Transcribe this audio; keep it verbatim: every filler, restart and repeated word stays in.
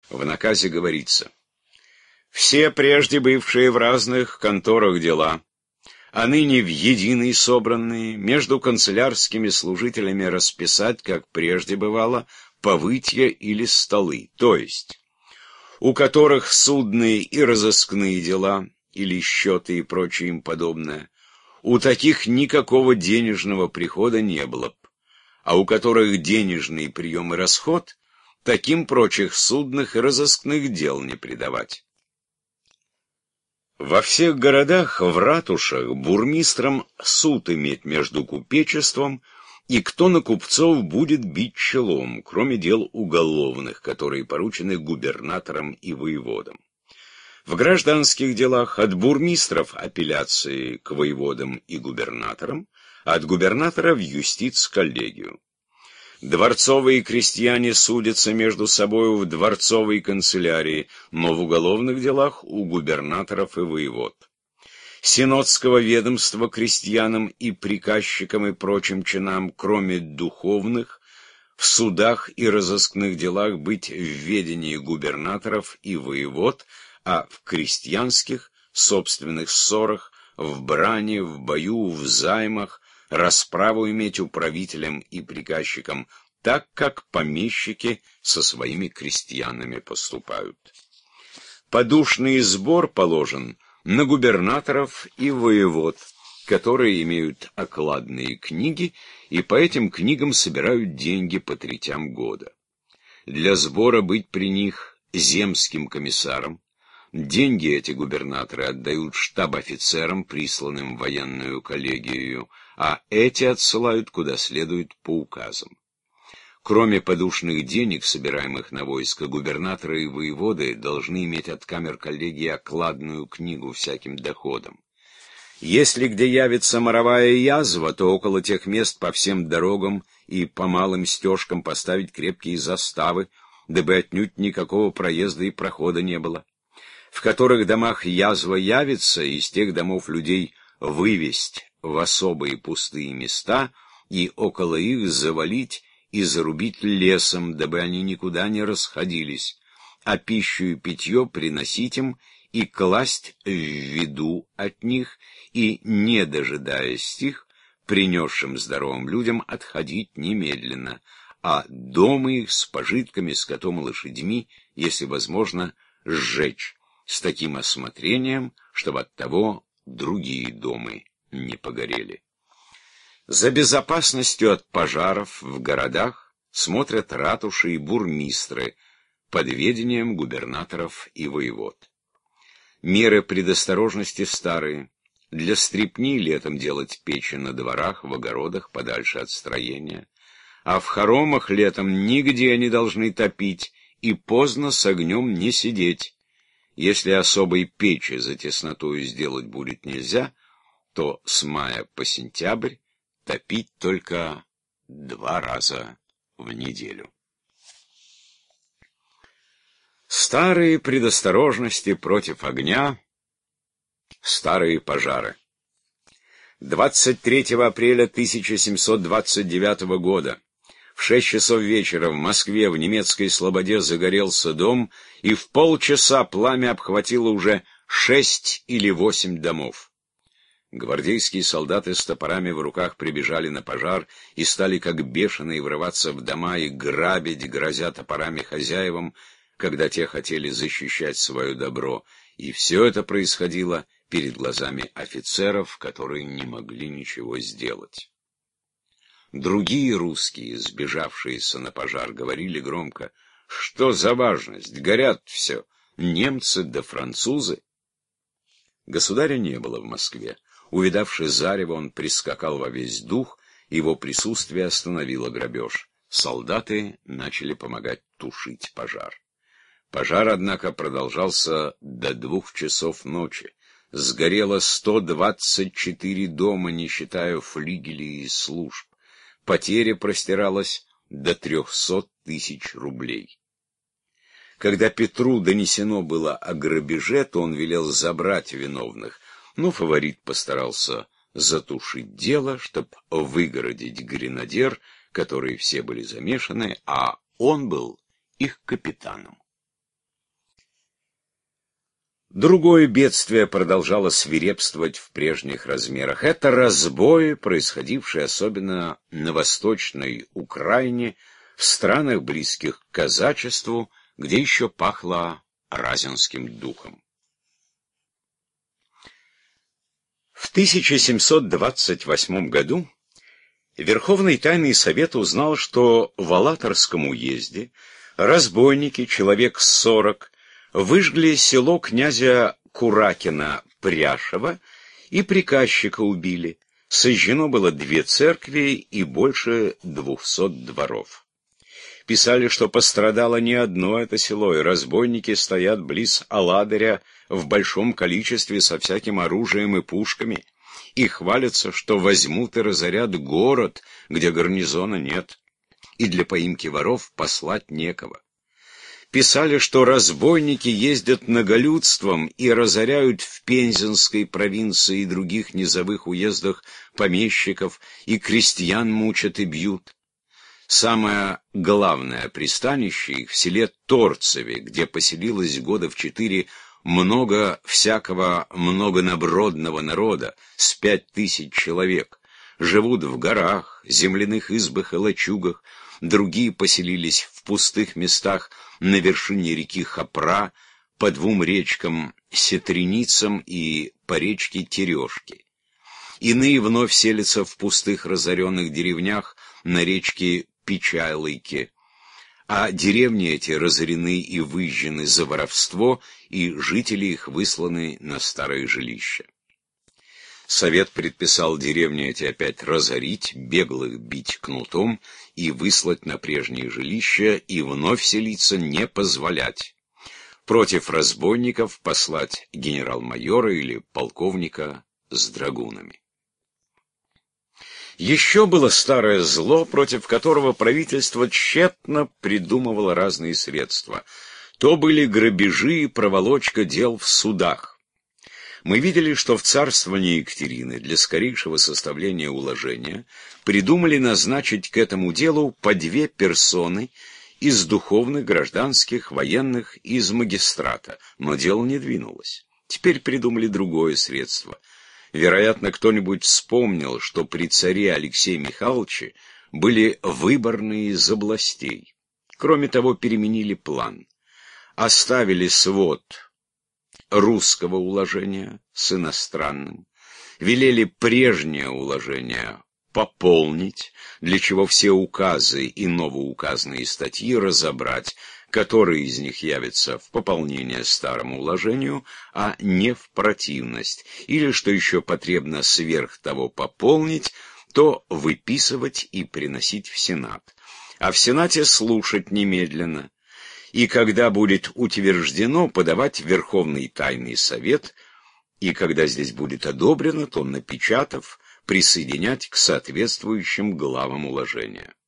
В наказе говорится: все прежде бывшие в разных конторах дела, а ныне в единый собранные, между канцелярскими служителями расписать, как прежде бывало, повытья или столы, то есть у которых судные и разыскные дела, или счеты и прочее им подобное, у таких никакого денежного прихода не было б, а у которых денежный прием и расход, таким прочих судных и разыскных дел не придавать. Во всех городах, в ратушах, бурмистрам суд иметь между купечеством, и кто на купцов будет бить челом, кроме дел уголовных, которые поручены губернаторам и воеводам. В гражданских делах от бурмистров апелляции к воеводам и губернаторам, а от губернатора в юстиц-коллегию. Дворцовые крестьяне судятся между собою в дворцовой канцелярии, но в уголовных делах у губернаторов и воевод. Синодского ведомства крестьянам и приказчикам и прочим чинам, кроме духовных, в судах и разыскных делах быть в ведении губернаторов и воевод, а в крестьянских, собственных ссорах, в брани, в бою, в займах, расправу иметь управителям и приказчикам, так как помещики со своими крестьянами поступают. Подушный сбор положен на губернаторов и воевод, которые имеют окладные книги и по этим книгам собирают деньги по третям года. Для сбора быть при них земским комиссаром. Деньги эти губернаторы отдают штаб-офицерам, присланным в военную коллегию, а эти отсылают куда следует по указам. Кроме подушных денег, собираемых на войско, губернаторы и воеводы должны иметь от камер коллегии окладную книгу всяким доходам. Если где явится моровая язва, то около тех мест по всем дорогам и по малым стежкам поставить крепкие заставы, дабы отнюдь никакого проезда и прохода не было. В которых домах язва явится, из тех домов людей вывесть в особые пустые места и около их завалить и зарубить лесом, дабы они никуда не расходились, а пищу и питье приносить им и класть в виду от них, и, не дожидаясь их, принесшим здоровым людям отходить немедленно, а дома их с пожитками, скотом и лошадьми, если возможно, сжечь, с таким осмотрением, чтобы от того другие дома не погорели. За безопасностью от пожаров в городах смотрят ратуши и бурмистры под ведением губернаторов и воевод. Меры предосторожности старые. Для стрепни летом делать печи на дворах, в огородах, подальше от строения. А в хоромах летом нигде не должны топить и поздно с огнем не сидеть. Если особой печи за теснотою сделать будет нельзя, то с мая по сентябрь топить только два раза в неделю. Старые предосторожности против огня, старые пожары. двадцать третьего апреля тысяча семьсот двадцать девятого года в шесть часов вечера в Москве в немецкой слободе загорелся дом, и в полчаса пламя обхватило уже шесть или восемь домов. Гвардейские солдаты с топорами в руках прибежали на пожар и стали как бешеные врываться в дома и грабить, грозя топорами хозяевам, когда те хотели защищать свое добро. И все это происходило перед глазами офицеров, которые не могли ничего сделать. Другие русские, сбежавшиеся на пожар, говорили громко: «Что за важность? Горят все. Немцы да французы». Государя не было в Москве. Увидавши зарево, он прискакал во весь дух, его присутствие остановило грабеж. Солдаты начали помогать тушить пожар. Пожар, однако, продолжался до двух часов ночи. Сгорело сто двадцать четыре дома, не считая флигелей и служб. Потеря простиралась до трехсот тысяч рублей. Когда Петру донесено было о грабеже, то он велел забрать виновных, но фаворит постарался затушить дело, чтобы выгородить гренадер, которые все были замешаны, а он был их капитаном. Другое бедствие продолжало свирепствовать в прежних размерах. Это разбои, происходившие особенно на Восточной Украине, в странах, близких к казачеству, где еще пахло разинским духом. В тысяча семьсот двадцать восьмом году Верховный Тайный Совет узнал, что в Алаторском уезде разбойники, человек сорок, выжгли село князя Куракина Пряшева и приказчика убили. Сожжено было две церкви и больше двухсот дворов. Писали, что пострадало не одно это село, и разбойники стоят близ Аладыря в большом количестве со всяким оружием и пушками, и хвалятся, что возьмут и разорят город, где гарнизона нет, и для поимки воров послать некого. Писали, что разбойники ездят многолюдством и разоряют в Пензенской провинции и других низовых уездах помещиков, и крестьян мучат и бьют. Самое главное пристанище их в селе Торцеве, где поселилось года в четыре много всякого многонабродного народа, с пять тысяч человек. Живут в горах, земляных избах и лачугах, другие поселились в пустых местах на вершине реки Хопра, по двум речкам Сетреницам и по речке Терешке. Иные вновь селятся в пустых разоренных деревнях на речке Печайлыке, а деревни эти разорены и выжжены за воровство, и жители их высланы на старые жилища. Совет предписал деревни эти опять разорить, беглых бить кнутом и выслать на прежние жилища, и вновь селиться не позволять. Против разбойников послать генерал-майора или полковника с драгунами. Еще было старое зло, против которого правительство тщетно придумывало разные средства. То были грабежи и проволочка дел в судах. Мы видели, что в царствовании Екатерины для скорейшего составления уложения придумали назначить к этому делу по две персоны из духовных, гражданских, военных и из магистрата, но дело не двинулось. Теперь придумали другое средство. Вероятно, кто-нибудь вспомнил, что при царе Алексее Михайловиче были выборные из областей. Кроме того, переменили план. Оставили свод русского уложения с иностранным, велели прежнее уложение пополнить, для чего все указы и новоуказанные статьи разобрать, которые из них явятся в пополнение старому уложению, а не в противность, или, что еще потребно сверх того пополнить, то выписывать и приносить в Сенат, а в Сенате слушать немедленно, и когда будет утверждено, подавать в Верховный Тайный Совет, и когда здесь будет одобрено, то, напечатав, присоединять к соответствующим главам уложения.